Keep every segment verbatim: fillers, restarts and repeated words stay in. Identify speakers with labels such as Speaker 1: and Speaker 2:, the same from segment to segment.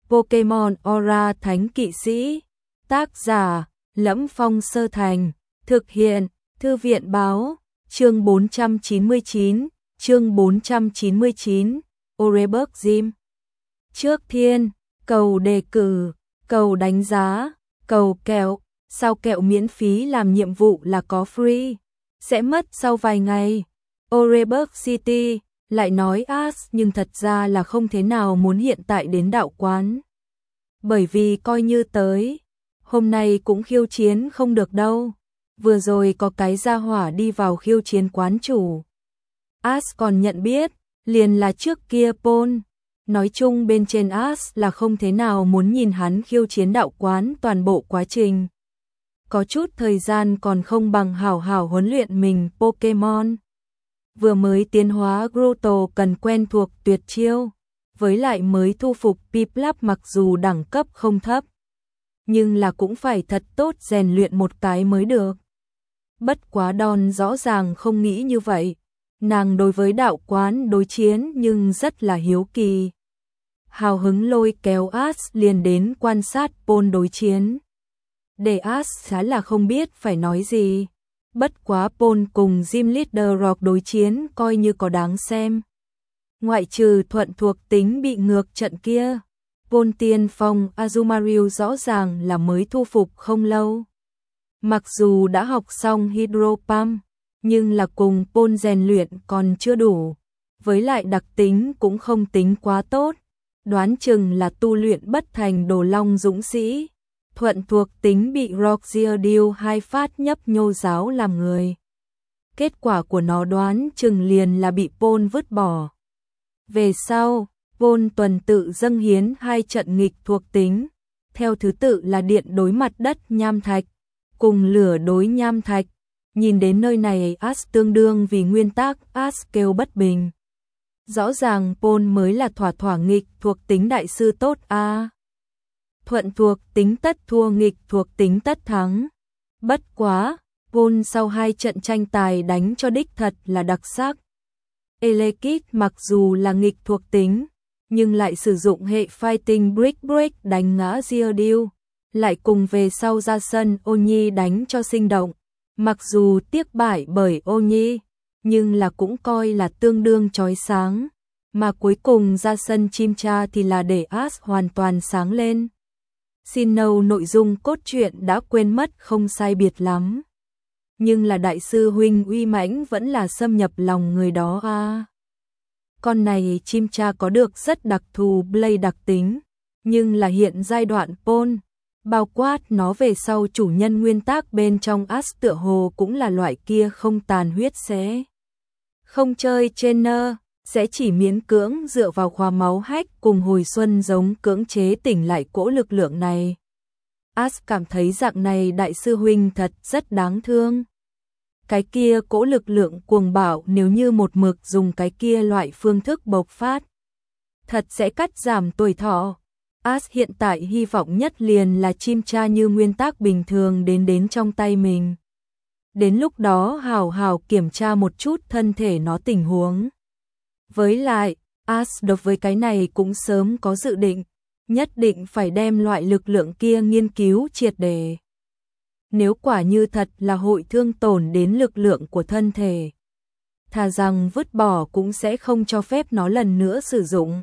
Speaker 1: Pokemon Aura Thánh Kỵ Sĩ. Tác giả: Lẫm Phong Sơ Thành. Thực hiện: Thư viện Báo. Chương bốn trăm chín mươi chín. Chương bốn trăm chín mươi chín. Oreburgh Gym. Trước thiên, cầu đề cử, cầu đánh giá, cầu kẹo. Sao kẹo miễn phí làm nhiệm vụ là có free, sẽ mất sau vài ngày. Oreburgh City lại nói Ash nhưng thật ra là không thế nào muốn hiện tại đến đạo quán. Bởi vì coi như tới, hôm nay cũng khiêu chiến không được đâu. Vừa rồi có cái gia hỏa đi vào khiêu chiến quán chủ. Ash còn nhận biết, liền là trước kia Paul. Nói chung bên trên Ash là không thế nào muốn nhìn hắn khiêu chiến đạo quán toàn bộ quá trình. Có chút thời gian còn không bằng hảo hảo huấn luyện mình Pokemon. Vừa mới tiến hóa Grotto cần quen thuộc tuyệt chiêu, với lại mới thu phục Piplup mặc dù đẳng cấp không thấp, nhưng là cũng phải thật tốt rèn luyện một cái mới được. Bất quá Dawn rõ ràng không nghĩ như vậy, nàng đối với đạo quán đối chiến nhưng rất là hiếu kỳ. Hào hứng lôi kéo Ash liền đến quan sát Paul đối chiến. Để Ash khá là không biết phải nói gì. Bất quá Paul cùng Gym Leader Rock đối chiến coi như có đáng xem. Ngoại trừ thuận thuộc tính bị ngược trận kia, Paul tiên phong Azumarill rõ ràng là mới thu phục không lâu. Mặc dù đã học xong Hydro Pump, nhưng là cùng Paul rèn luyện còn chưa đủ. Với lại đặc tính cũng không tính quá tốt, đoán chừng là tu luyện bất thành đồ long dũng sĩ. Thuận thuộc tính bị Roxier Deal hai phát nhấp nhô giáo làm người. Kết quả của nó đoán chừng liền là bị Paul vứt bỏ. Về sau, Paul tuần tự dâng hiến hai trận nghịch thuộc tính, theo thứ tự là điện đối mặt đất nham thạch, cùng lửa đối nham thạch. Nhìn đến nơi này Ash tương đương vì nguyên tắc Ash kêu bất bình. Rõ ràng Paul mới là thỏa thỏa nghịch thuộc tính đại sư tốt a. À. Thuận thuộc tính tất thua, nghịch thuộc tính tất thắng. Bất quá, Paul sau hai trận tranh tài đánh cho đích thật là đặc sắc. Elekid mặc dù là nghịch thuộc tính, nhưng lại sử dụng hệ Fighting Brick Break đánh ngã Geodude, lại cùng về sau ra sân Onyi đánh cho sinh động. Mặc dù tiếc bại bởi Onyi, nhưng là cũng coi là tương đương chói sáng. Mà cuối cùng ra sân Chimchar thì là để Ash hoàn toàn sáng lên. Sinnoh nội dung cốt truyện đã quên mất không sai biệt lắm. Nhưng là đại sư huynh uy mãnh vẫn là xâm nhập lòng người đó a. À. Con này Chimchar có được rất đặc thù Blade đặc tính, nhưng là hiện giai đoạn Paul, bao quát nó về sau chủ nhân nguyên tắc bên trong Ash tựa hồ cũng là loại kia không tàn huyết sẽ. Không chơi trainer, sẽ chỉ miễn cưỡng dựa vào khóa máu hách cùng hồi xuân giống cưỡng chế tỉnh lại cỗ lực lượng này. Ash cảm thấy dạng này đại sư huynh thật rất đáng thương. Cái kia cỗ lực lượng cuồng bạo nếu như một mực dùng cái kia loại phương thức bộc phát, thật sẽ cắt giảm tuổi thọ. Ash hiện tại hy vọng nhất liền là Chimchar như nguyên tắc bình thường đến đến trong tay mình. Đến lúc đó hào hào kiểm tra một chút thân thể nó tình huống. Với lại, Ash đối với cái này cũng sớm có dự định, nhất định phải đem loại lực lượng kia nghiên cứu triệt để. Nếu quả như thật là hội thương tổn đến lực lượng của thân thể, thà rằng vứt bỏ cũng sẽ không cho phép nó lần nữa sử dụng.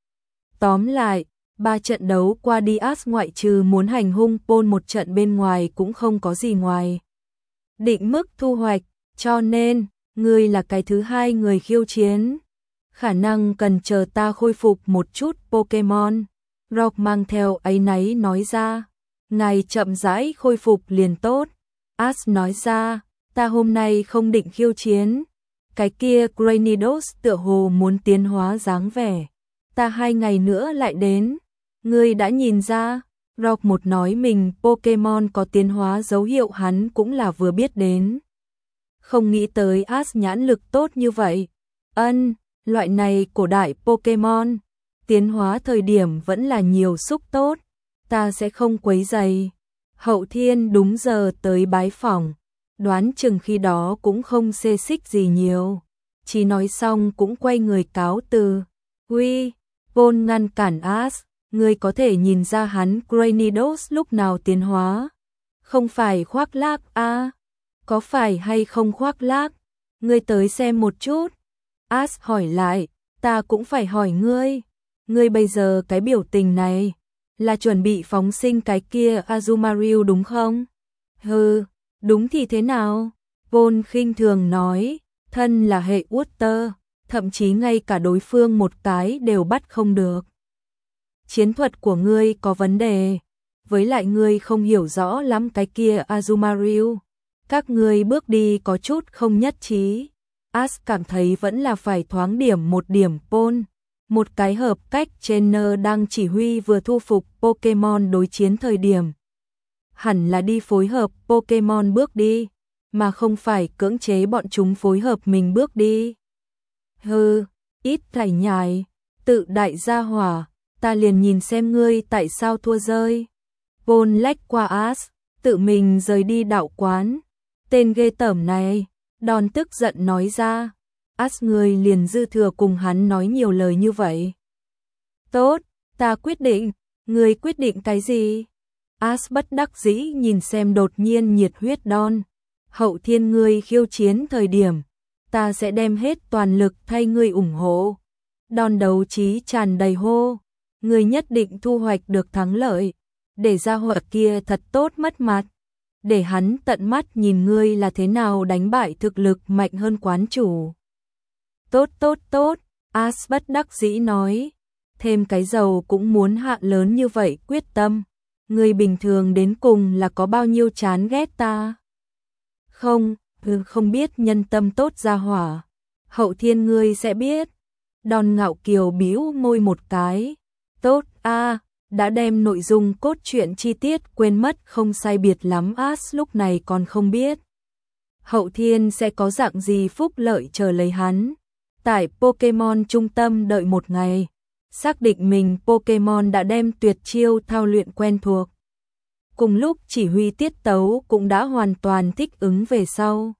Speaker 1: Tóm lại, ba trận đấu qua đi Ash ngoại trừ muốn hành hung Paul một trận bên ngoài cũng không có gì ngoài định mức thu hoạch, cho nên, ngươi là cái thứ hai người khiêu chiến. Khả năng cần chờ ta khôi phục một chút Pokemon. Rock mang theo áy náy nói ra. Ngài chậm rãi khôi phục liền tốt. Ash nói ra, ta hôm nay không định khiêu chiến. Cái kia Granidos tựa hồ muốn tiến hóa dáng vẻ. Ta hai ngày nữa lại đến. Ngươi đã nhìn ra. Rock một nói mình Pokemon có tiến hóa dấu hiệu hắn cũng là vừa biết đến. Không nghĩ tới Ash nhãn lực tốt như vậy. Ân, loại này cổ đại Pokemon, tiến hóa thời điểm vẫn là nhiều xúc tốt. Ta sẽ không quấy rầy. Hậu Thiên đúng giờ tới bái phỏng, đoán chừng khi đó cũng không xê xích gì nhiều. Chỉ nói xong cũng quay người cáo từ. Uy, Paul ngăn cản Ash, Ngươi có thể nhìn ra hắn Granidos lúc nào tiến hóa. Không phải khoác lác a à? Có phải hay không khoác lác? Ngươi tới xem một chút. Ash hỏi lại, ta cũng phải hỏi ngươi. Ngươi bây giờ cái biểu tình này, là chuẩn bị phóng sinh cái kia Azumarill đúng không? Hừ, đúng thì thế nào? Vôn khinh thường nói, thân là hệ Water, thậm chí ngay cả đối phương một cái đều bắt không được. Chiến thuật của ngươi có vấn đề, với lại ngươi không hiểu rõ lắm cái kia Azumarill. Các ngươi bước đi có chút không nhất trí. Ash cảm thấy vẫn là phải thoáng điểm một điểm Pôn. Một cái hợp cách trainer đang chỉ huy vừa thu phục Pokemon đối chiến thời điểm. Hẳn là đi phối hợp Pokemon bước đi, mà không phải cưỡng chế bọn chúng phối hợp mình bước đi. Hừ, ít thải nhài, tự đại gia hỏa, ta liền nhìn xem ngươi tại sao thua rơi. Vôn lách qua Ash, tự mình rời đi đạo quán. Tên ghê tởm này, Đòn tức giận nói ra. Ash người liền dư thừa cùng hắn nói nhiều lời như vậy. Tốt, ta quyết định, người quyết định cái gì? Ash bất đắc dĩ nhìn xem đột nhiên nhiệt huyết Đòn. Hậu thiên ngươi khiêu chiến thời điểm, ta sẽ đem hết toàn lực thay ngươi ủng hộ. Đòn đấu trí tràn đầy hô, ngươi nhất định thu hoạch được thắng lợi, để ra họa kia thật tốt mất mặt. Để hắn tận mắt nhìn ngươi là thế nào đánh bại thực lực mạnh hơn quán chủ. Tốt tốt tốt, Ash bất đắc dĩ nói, thêm cái dầu cũng muốn hạ lớn như vậy quyết tâm. Ngươi bình thường đến cùng là có bao nhiêu chán ghét ta? Không, ừ, không biết nhân tâm tốt ra hỏa. Hậu thiên ngươi sẽ biết. Đòn ngạo kiều bĩu môi một cái. Tốt a, à, đã đem nội dung cốt truyện chi tiết quên mất không sai biệt lắm. Ash lúc này còn không biết. Hậu thiên sẽ có dạng gì phúc lợi chờ lấy hắn. Tại Pokemon trung tâm đợi một ngày. Xác định mình Pokemon đã đem tuyệt chiêu thao luyện quen thuộc. Cùng lúc chỉ huy tiết tấu cũng đã hoàn toàn thích ứng về sau.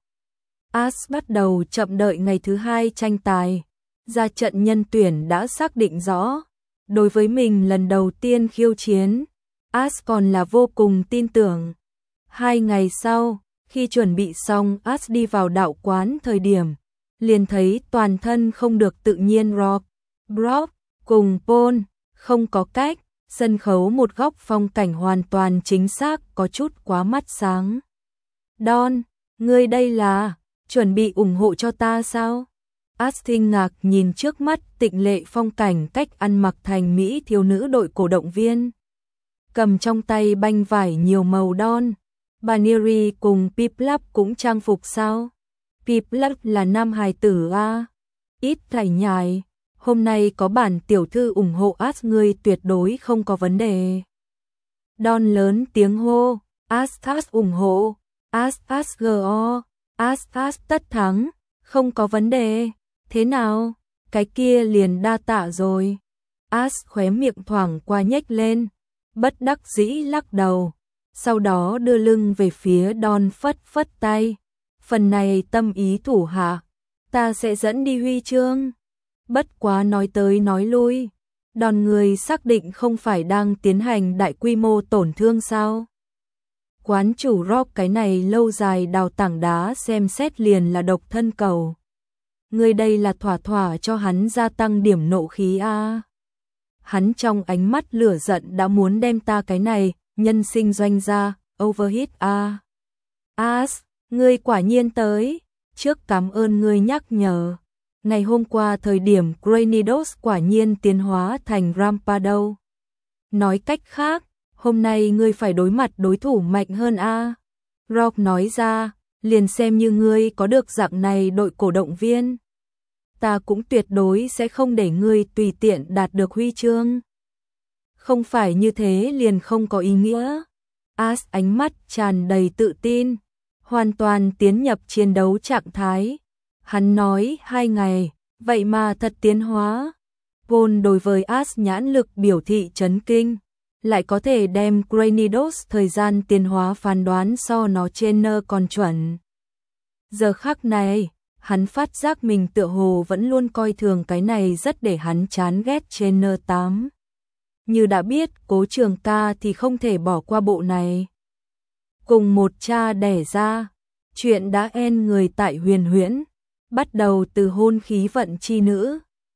Speaker 1: Ash bắt đầu chậm đợi ngày thứ hai tranh tài. Ra trận nhân tuyển đã xác định rõ. Đối với mình lần đầu tiên khiêu chiến, Ash còn là vô cùng tin tưởng. Hai ngày sau, khi chuẩn bị xong Ash đi vào đạo quán thời điểm, liền thấy toàn thân không được tự nhiên Rock, Brock cùng Pôn, không có cách, sân khấu một góc phong cảnh hoàn toàn chính xác có chút quá mắt sáng. Don, ngươi đây là, chuẩn bị ủng hộ cho ta sao? Ash kinh ngạc nhìn trước mắt tịnh lệ phong cảnh cách ăn mặc thành mỹ thiếu nữ đội cổ động viên. Cầm trong tay banh vải nhiều màu Don, Baniri cùng Piplup cũng trang phục sao? Piplup là nam hài tử a, ít thải nhài. Hôm nay có bản tiểu thư ủng hộ Ash ngươi tuyệt đối không có vấn đề. Don lớn tiếng hô, Ash Ash ủng hộ, Ash Ash go, Ash Ash tất thắng, không có vấn đề. Thế nào, cái kia liền đa tạ rồi. Ash khóe miệng thoảng qua nhếch lên, bất đắc dĩ lắc đầu, sau đó đưa lưng về phía Don phất phất tay. Phần này tâm ý thủ hạ, ta sẽ dẫn đi huy chương. Bất quá nói tới nói lui, Đòn người xác định không phải đang tiến hành đại quy mô tổn thương sao? Quán chủ Rock cái này lâu dài đào tảng đá xem xét liền là độc thân cầu. Người đây là thỏa thỏa cho hắn gia tăng điểm nộ khí a. À. Hắn trong ánh mắt lửa giận đã muốn đem ta cái này nhân sinh doanh ra, overhit a. À. Ash, ngươi quả nhiên tới, trước cảm ơn ngươi nhắc nhở. Ngày hôm qua thời điểm Granidos quả nhiên tiến hóa thành Rampardo. Nói cách khác, hôm nay ngươi phải đối mặt đối thủ mạnh hơn a. À. Rock nói ra, liền xem như ngươi có được dạng này đội cổ động viên. Ta cũng tuyệt đối sẽ không để ngươi tùy tiện đạt được huy chương. Không phải như thế liền không có ý nghĩa. Ash ánh mắt tràn đầy tự tin, hoàn toàn tiến nhập chiến đấu trạng thái. Hắn nói hai ngày, vậy mà thật tiến hóa. Vốn đối với Ash nhãn lực biểu thị chấn kinh, lại có thể đem Granidos thời gian tiến hóa phán đoán so nó trainer còn chuẩn. Giờ khắc này, hắn phát giác mình tựa hồ vẫn luôn coi thường cái này rất để hắn chán ghét trainer tám. như đã biết Cố Trường Ca thì không thể bỏ qua bộ này. Cùng một cha đẻ ra, chuyện đã en người tại Huyền Huyễn, bắt đầu từ hôn khí vận chi nữ,